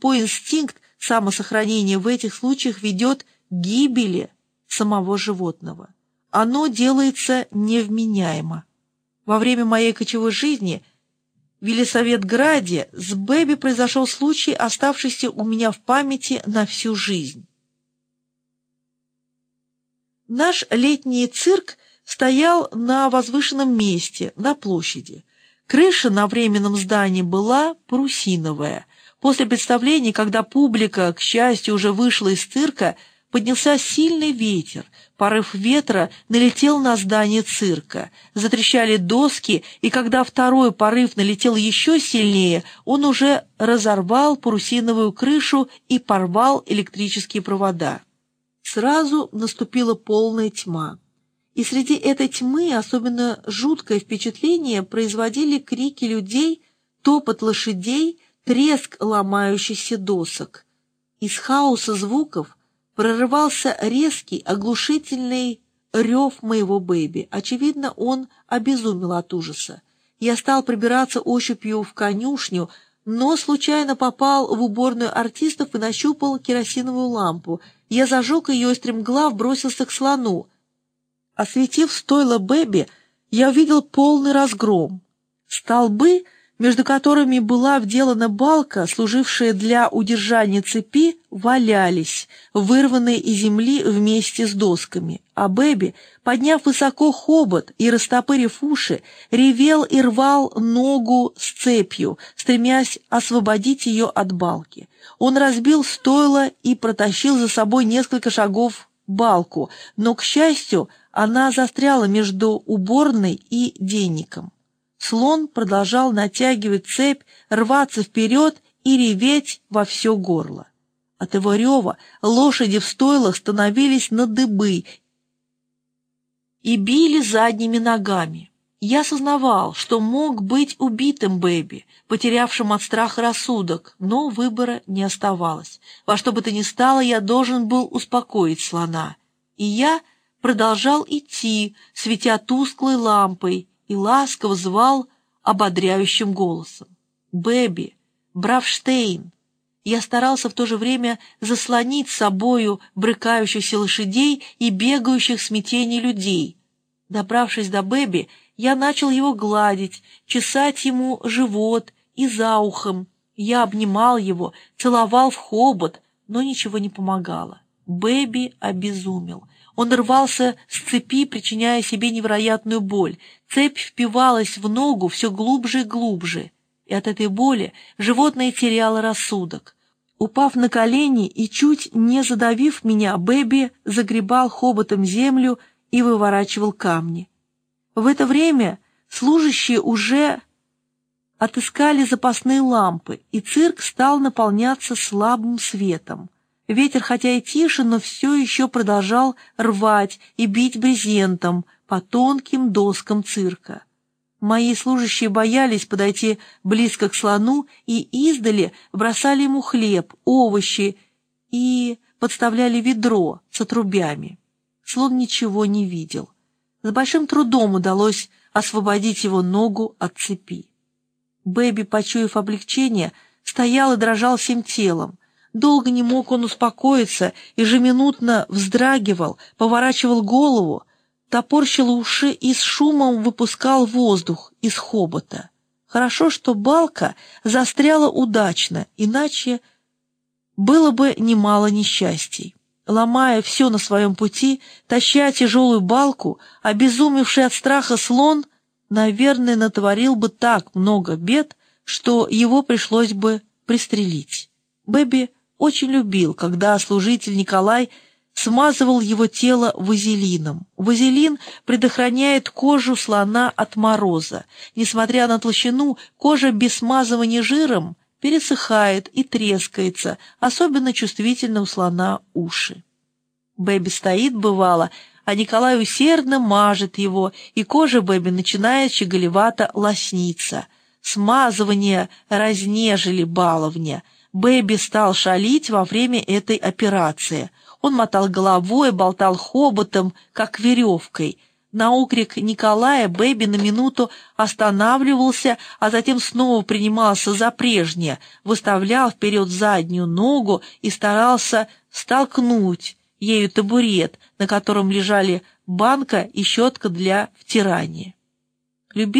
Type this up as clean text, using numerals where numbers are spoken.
тупой инстинкт самосохранения в этих случаях ведет к гибели самого животного. Оно делается невменяемо. Во время моей кочевой жизни в Елисаветграде с Бэби произошел случай, оставшийся у меня в памяти на всю жизнь. Наш летний цирк стоял на возвышенном месте, на площади. Крыша на временном здании была парусиновая. После представления, когда публика, к счастью, уже вышла из цирка, поднялся сильный ветер. Порыв ветра налетел на здание цирка. Затрещали доски, и когда второй порыв налетел еще сильнее, он уже разорвал парусиновую крышу и порвал электрические провода. Сразу наступила полная тьма. И среди этой тьмы особенно жуткое впечатление производили крики людей, топот лошадей, треск ломающихся досок. Из хаоса звуков прорывался резкий, оглушительный рев моего Бэби. Очевидно, он обезумел от ужаса. Я стал пробираться ощупью в конюшню, но случайно попал в уборную артистов и нащупал керосиновую лампу. Я зажег ее и стремглав бросился к слону. Осветив стойло Бэби, я увидел полный разгром. Столбы, между которыми была вделана балка, служившая для удержания цепи, валялись, вырванные из земли вместе с досками, а Бэби, подняв высоко хобот и растопырив уши, ревел и рвал ногу с цепью, стремясь освободить ее от балки. Он разбил стойло и протащил за собой несколько шагов балку, но, к счастью, она застряла между уборной и денником. Слон продолжал натягивать цепь, рваться вперед и реветь во все горло. От его рева лошади в стойлах становились на дыбы и били задними ногами. Я сознавал, что мог быть убитым Бэби, потерявшим от страха рассудок, но выбора не оставалось. Во что бы то ни стало, я должен был успокоить слона. И я продолжал идти, светя тусклой лампой, и ласково звал ободряющим голосом. «Бэби! Бравштейн!» Я старался в то же время заслонить собою брыкающихся лошадей и бегающих в смятении людей. Добравшись до Бэби, я начал его гладить, чесать ему живот и за ухом. Я обнимал его, целовал в хобот, но ничего не помогало. Бэби обезумел. Он рвался с цепи, причиняя себе невероятную боль. Цепь впивалась в ногу все глубже и глубже, и от этой боли животное теряло рассудок. Упав на колени и чуть не задавив меня, Бэби загребал хоботом землю и выворачивал камни. В это время служащие уже отыскали запасные лампы, и цирк стал наполняться слабым светом. Ветер, хотя и тише, но все еще продолжал рвать и бить брезентом по тонким доскам цирка. Мои служащие боялись подойти близко к слону и издали бросали ему хлеб, овощи и подставляли ведро с отрубями. Слон ничего не видел. С большим трудом удалось освободить его ногу от цепи. Бэби, почуяв облегчение, стоял и дрожал всем телом. Долго не мог он успокоиться, ежеминутно вздрагивал, поворачивал голову, топорщил уши и с шумом выпускал воздух из хобота. Хорошо, что балка застряла удачно, иначе было бы немало несчастий. Ломая все на своем пути, таща тяжелую балку, обезумевший от страха слон, наверное, натворил бы так много бед, что его пришлось бы пристрелить. Бэби очень любил, когда служитель Николай смазывал его тело вазелином. Вазелин предохраняет кожу слона от мороза. Несмотря на толщину, кожа без смазывания жиром пересыхает и трескается, особенно чувствительны у слона уши. Бэби стоит, бывало, а Николай усердно мажет его, и кожа Бэби начинает щеголевато лосниться. Смазывание разнежили баловня. Бэби стал шалить во время этой операции. Он мотал головой, болтал хоботом, как веревкой. На окрик Николая Бэби на минуту останавливался, а затем снова принимался за прежнее, выставлял вперед заднюю ногу и старался столкнуть ею табурет, на котором лежали банка и щетка для втирания. Любил